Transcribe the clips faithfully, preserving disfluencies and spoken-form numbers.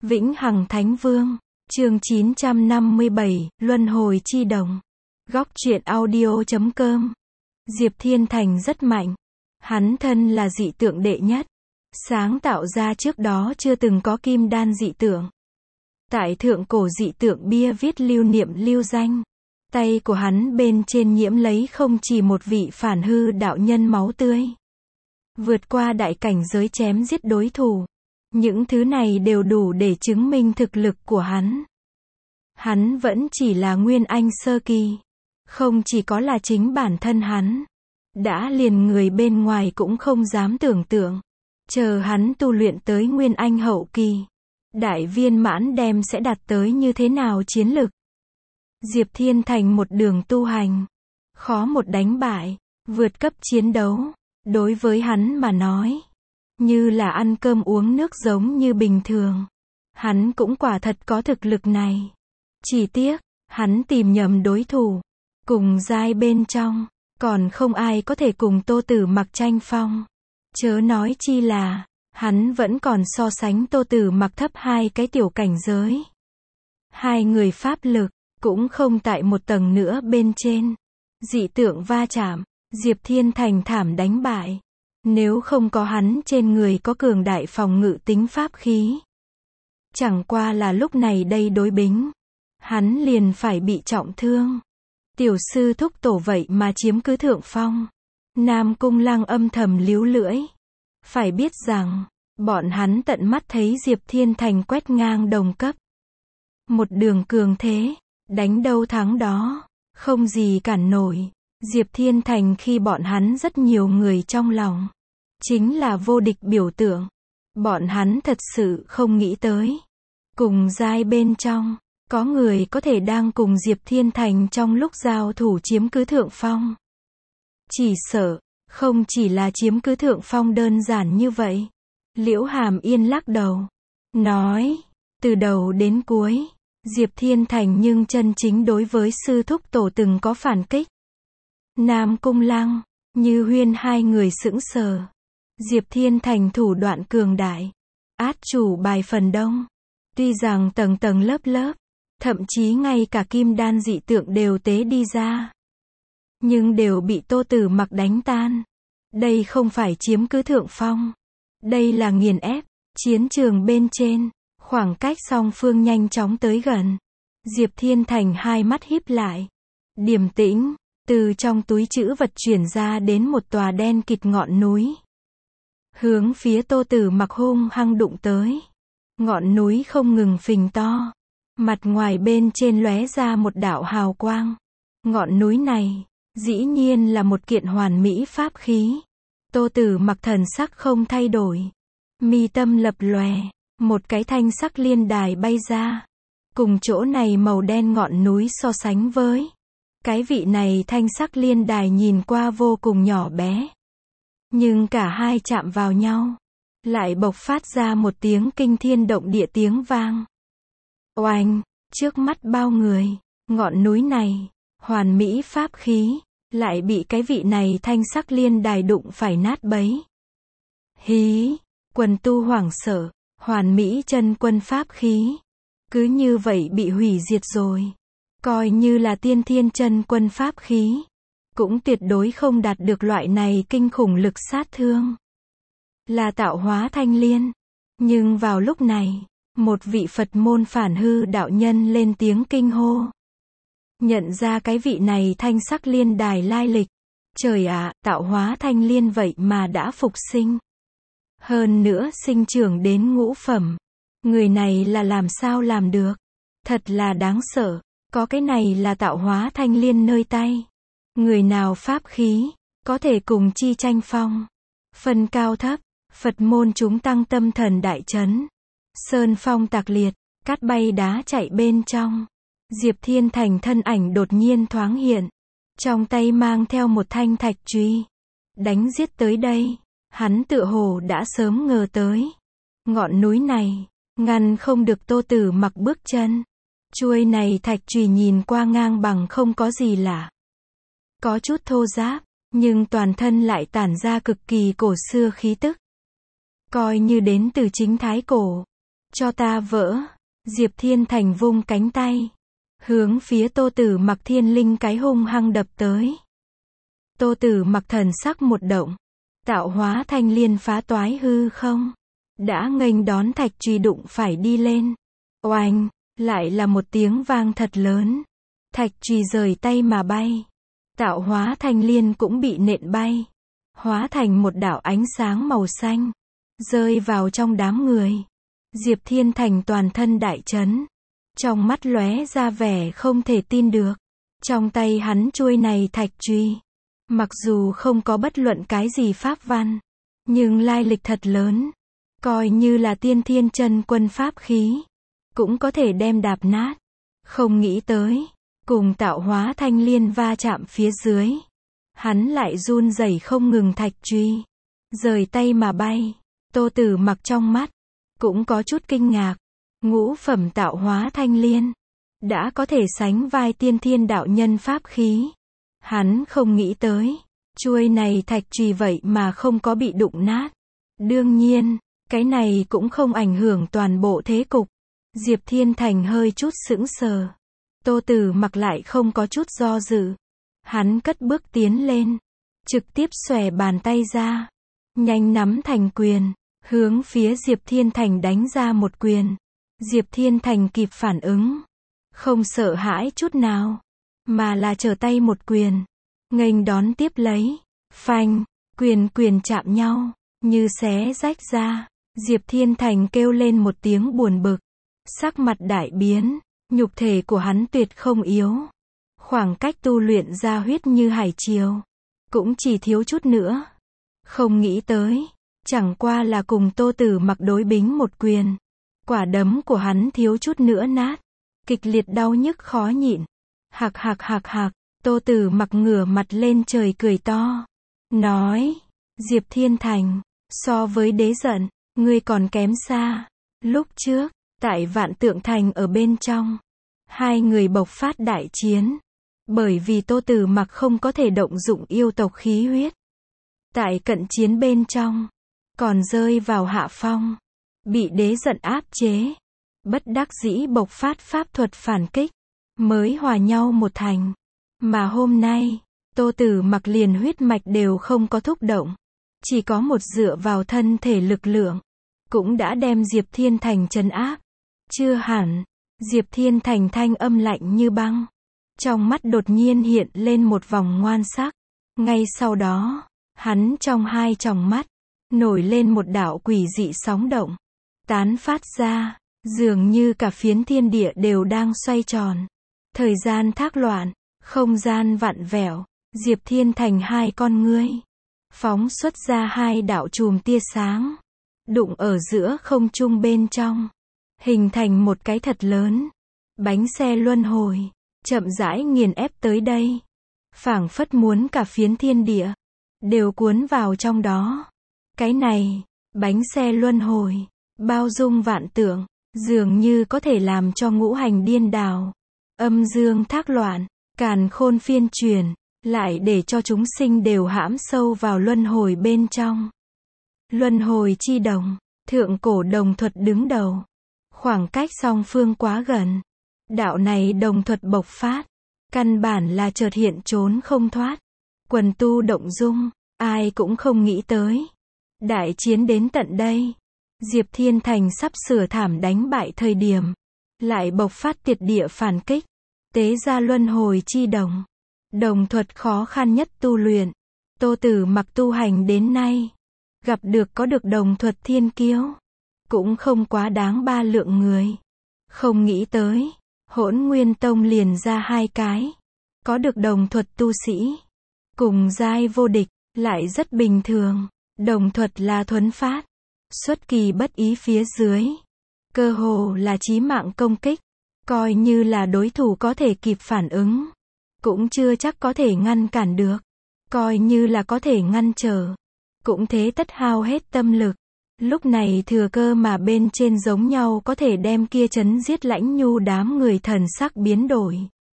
Vĩnh Hằng Thánh Vương, chương chín trăm năm mươi bảy, Luân Hồi Chi Đồng. Góc truyện audio chấm com. Diệp Thiên Thành rất mạnh. Hắn thân là dị tượng đệ nhất. Sáng tạo ra trước đó chưa từng có kim đan dị tượng. Tại thượng cổ dị tượng bia viết lưu niệm lưu danh. Tay của hắn bên trên nhiễm lấy không chỉ một vị phản hư đạo nhân máu tươi. Vượt qua đại cảnh giới chém giết đối thủ. Những thứ này đều đủ để chứng minh thực lực của hắn. Hắn vẫn chỉ là Nguyên Anh sơ kỳ. Không chỉ có là chính bản thân hắn. Đã liền người bên ngoài cũng không dám tưởng tượng. Chờ hắn tu luyện tới Nguyên Anh hậu kỳ. Đại viên mãn đem sẽ đạt tới như thế nào chiến lực. Diệp Thiên Thành một đường tu hành. Khó một đánh bại. Vượt cấp chiến đấu. Đối với hắn mà nói. Như là ăn cơm uống nước giống như bình thường. Hắn cũng quả thật có thực lực này. Chỉ tiếc, hắn tìm nhầm đối thủ. Cùng giai bên trong, còn không ai có thể cùng Tô Tử Mặc tranh phong. Chớ nói chi là, hắn vẫn còn so sánh Tô Tử Mặc thấp hai cái tiểu cảnh giới. Hai người pháp lực, cũng không tại một tầng nữa bên trên. Dị tượng va chạm, Diệp Thiên Thành thảm đánh bại. Nếu không có hắn trên người có cường đại phòng ngự tính pháp khí. Chẳng qua là lúc này đây đối bính. Hắn liền phải bị trọng thương. Tiểu sư thúc tổ vậy mà chiếm cứ thượng phong. Nam Cung Lăng âm thầm líu lưỡi. Phải biết rằng, bọn hắn tận mắt thấy Diệp Thiên Thành quét ngang đồng cấp. Một đường cường thế, đánh đâu thắng đó, không gì cản nổi. Diệp Thiên Thành khi bọn hắn rất nhiều người trong lòng. Chính là vô địch biểu tượng. Bọn hắn thật sự không nghĩ tới. Cùng giai bên trong, có người có thể đang cùng Diệp Thiên Thành trong lúc giao thủ chiếm cứ thượng phong. Chỉ sợ, không chỉ là chiếm cứ thượng phong đơn giản như vậy. Liễu Hàm Yên lắc đầu. Nói, từ đầu đến cuối, Diệp Thiên Thành nhưng chân chính đối với sư thúc tổ từng có phản kích. Nam Cung Lăng, Như Huyên hai người sững sờ. Diệp Thiên Thành thủ đoạn cường đại. Át chủ bài phần đông. Tuy rằng tầng tầng lớp lớp, thậm chí ngay cả kim đan dị tượng đều tế đi ra. Nhưng đều bị Tô Tử Mặc đánh tan. Đây không phải chiếm cứ thượng phong. Đây là nghiền ép. Chiến trường bên trên, khoảng cách song phương nhanh chóng tới gần. Diệp Thiên Thành hai mắt híp lại. Điềm tĩnh, từ trong túi trữ vật chuyển ra đến một tòa đen kịt ngọn núi. Hướng phía Tô Tử Mặc hung hăng đụng tới. Ngọn núi không ngừng phình to. Mặt ngoài bên trên lóe ra một đạo hào quang. Ngọn núi này, dĩ nhiên là một kiện hoàn mỹ pháp khí. Tô Tử Mặc thần sắc không thay đổi. Mi tâm lập lòe, một cái thanh sắc liên đài bay ra. Cùng chỗ này màu đen ngọn núi so sánh với. Cái vị này thanh sắc liên đài nhìn qua vô cùng nhỏ bé. Nhưng cả hai chạm vào nhau, lại bộc phát ra một tiếng kinh thiên động địa tiếng vang. Oanh, trước mắt bao người, ngọn núi này, hoàn mỹ pháp khí, lại bị cái vị này thanh sắc liên đài đụng phải nát bấy. Hí, quần tu hoảng sợ, hoàn mỹ chân quân pháp khí, cứ như vậy bị hủy diệt rồi. Coi như là tiên thiên chân quân pháp khí, cũng tuyệt đối không đạt được loại này kinh khủng lực sát thương. Là tạo hóa thanh liên. Nhưng vào lúc này, một vị Phật môn phản hư đạo nhân lên tiếng kinh hô. Nhận ra cái vị này thanh sắc liên đài lai lịch. Trời ạ, tạo hóa thanh liên vậy mà đã phục sinh. Hơn nữa sinh trưởng đến ngũ phẩm. Người này là làm sao làm được? Thật là đáng sợ. Có cái này là tạo hóa thanh liên nơi tay. Người nào pháp khí, có thể cùng chi tranh phong. Phần cao thấp, Phật môn chúng tăng tâm thần đại chấn. Sơn phong tạc liệt, cát bay đá chạy bên trong. Diệp Thiên Thành thân ảnh đột nhiên thoáng hiện. Trong tay mang theo một thanh thạch truy. Đánh giết tới đây, hắn tựa hồ đã sớm ngờ tới. Ngọn núi này, ngăn không được Tô Tử Mặc bước chân. Chuôi này thạch chùy nhìn qua ngang bằng không có gì lạ. Có chút thô ráp, nhưng toàn thân lại tản ra cực kỳ cổ xưa khí tức. Coi như đến từ chính thái cổ. Cho ta vỡ. Diệp Thiên Thành vung cánh tay, hướng phía Tô Tử Mặc thiên linh cái hung hăng đập tới. Tô Tử Mặc thần sắc một động, tạo hóa thanh liên phá toái hư không, đã nghênh đón thạch truy đụng phải đi lên. Oanh, lại là một tiếng vang thật lớn. Thạch truy rời tay mà bay. Tạo hóa thanh liên cũng bị nện bay, hóa thành một đạo ánh sáng màu xanh, rơi vào trong đám người. Diệp Thiên Thành toàn thân đại chấn, trong mắt lóe ra vẻ không thể tin được. Trong tay hắn chuôi này thạch truy, mặc dù không có bất luận cái gì pháp văn, nhưng lai lịch thật lớn, coi như là tiên thiên chân quân pháp khí, cũng có thể đem đạp nát. Không nghĩ tới, cùng tạo hóa thanh liên va chạm phía dưới, hắn lại run rẩy không ngừng thạch truy, rời tay mà bay. Tô Tử Mặc trong mắt, cũng có chút kinh ngạc, ngũ phẩm tạo hóa thanh liên, đã có thể sánh vai tiên thiên đạo nhân pháp khí. Hắn không nghĩ tới, chuôi này thạch truy vậy mà không có bị đụng nát. Đương nhiên, cái này cũng không ảnh hưởng toàn bộ thế cục. Diệp Thiên Thành hơi chút sững sờ. Tô Tử Mặc lại không có chút do dự. Hắn cất bước tiến lên, trực tiếp xòe bàn tay ra, nhanh nắm thành quyền, hướng phía Diệp Thiên Thành đánh ra một quyền. Diệp Thiên Thành kịp phản ứng, không sợ hãi chút nào, mà là trở tay một quyền, nghênh đón tiếp lấy. Phanh, quyền quyền chạm nhau, như xé rách ra. Diệp Thiên Thành kêu lên một tiếng buồn bực, sắc mặt đại biến. Nhục thể của hắn tuyệt không yếu, khoảng cách tu luyện ra huyết như hải triều, cũng chỉ thiếu chút nữa. Không nghĩ tới, chẳng qua là cùng Tô Tử Mặc đối bính một quyền, quả đấm của hắn thiếu chút nữa nát, kịch liệt đau nhức khó nhịn. Hạc hạc hạc hạc, Tô Tử Mặc ngửa mặt lên trời cười to, nói, Diệp Thiên Thành, so với đế giận, ngươi còn kém xa. Lúc trước, tại Vạn Tượng Thành ở bên trong, hai người bộc phát đại chiến, bởi vì Tô Tử Mặc không có thể động dụng yêu tộc khí huyết. Tại cận chiến bên trong, còn rơi vào hạ phong, bị đế giận áp chế, bất đắc dĩ bộc phát pháp thuật phản kích, mới hòa nhau một thành. Mà hôm nay, Tô Tử Mặc liền huyết mạch đều không có thúc động, chỉ có một dựa vào thân thể lực lượng, cũng đã đem Diệp Thiên Thành trấn áp. Chưa hẳn. Diệp Thiên Thành thanh âm lạnh như băng, trong mắt đột nhiên hiện lên một vòng ngoan sắc. Ngay sau đó, hắn trong hai tròng mắt, nổi lên một đạo quỷ dị sóng động, tán phát ra, dường như cả phiến thiên địa đều đang xoay tròn. Thời gian thác loạn, không gian vặn vẹo, Diệp Thiên Thành hai con ngươi, phóng xuất ra hai đạo chùm tia sáng, đụng ở giữa không trung bên trong, hình thành một cái thật lớn bánh xe luân hồi, chậm rãi nghiền ép tới đây, phảng phất muốn cả phiến thiên địa đều cuốn vào trong đó. Cái này, bánh xe luân hồi, bao dung vạn tượng, dường như có thể làm cho ngũ hành điên đảo, âm dương thác loạn, càn khôn phiên truyền, lại để cho chúng sinh đều hãm sâu vào luân hồi bên trong. Luân hồi chi đồng, thượng cổ đồng thuật đứng đầu. Khoảng cách song phương quá gần, đạo này đồng thuật bộc phát, căn bản là chợt hiện trốn không thoát. Quần tu động dung, ai cũng không nghĩ tới. Đại chiến đến tận đây, Diệp Thiên Thành sắp sửa thảm đánh bại thời điểm, lại bộc phát tiệt địa phản kích, tế ra luân hồi chi đồng. Đồng thuật khó khăn nhất tu luyện, Tô Tử Mặc tu hành đến nay, gặp được có được đồng thuật thiên kiêu, cũng không quá đáng ba lượng người. Không nghĩ tới, Hỗn Nguyên Tông liền ra hai cái, có được đồng thuật tu sĩ, cùng giai vô địch, lại rất bình thường. Đồng thuật là thuấn phát, xuất kỳ bất ý phía dưới, cơ hồ là chí mạng công kích, coi như là đối thủ có thể kịp phản ứng, cũng chưa chắc có thể ngăn cản được, coi như là có thể ngăn trở, cũng thế tất hao hết tâm lực. Lúc này thừa cơ mà bên trên giống nhau có thể đem kia chấn giết Lãnh Nhu đám người thần sắc biến đổi.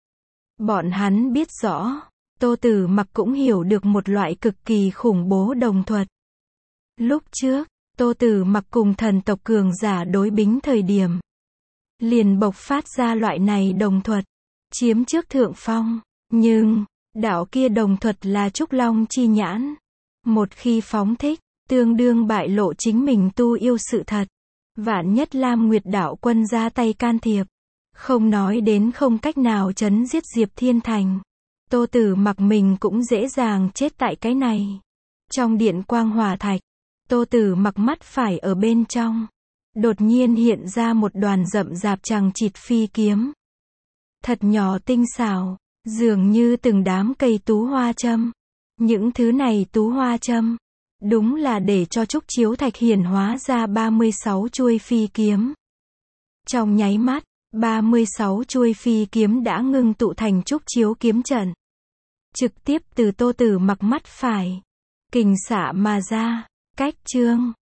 Bọn hắn biết rõ, Tô Tử Mặc cũng hiểu được một loại cực kỳ khủng bố đồng thuật. Lúc trước, Tô Tử Mặc cùng thần tộc cường giả đối bính thời điểm, liền bộc phát ra loại này đồng thuật, chiếm trước thượng phong. Nhưng, đạo kia đồng thuật là Trúc Long chi nhãn. Một khi phóng thích, tương đương bại lộ chính mình tu yêu sự thật. Vạn nhất Lam Nguyệt đạo quân ra tay can thiệp, không nói đến không cách nào chấn giết Diệp Thiên Thành, Tô Tử Mặc mình cũng dễ dàng chết tại cái này. Trong điện quang hỏa thạch, Tô Tử Mặc mắt phải ở bên trong, đột nhiên hiện ra một đoàn rậm rạp chằng chịt phi kiếm. Thật nhỏ tinh xảo, dường như từng đám cây tú hoa châm. Những thứ này tú hoa châm, đúng là để cho Trúc Chiếu Thạch hiển hóa ra ba mươi sáu chuôi phi kiếm. Trong nháy mắt, ba mươi sáu chuôi phi kiếm đã ngưng tụ thành Trúc Chiếu kiếm trận. Trực tiếp từ Tô Tử Mặc mắt phải, kình xạ mà ra, cách chương.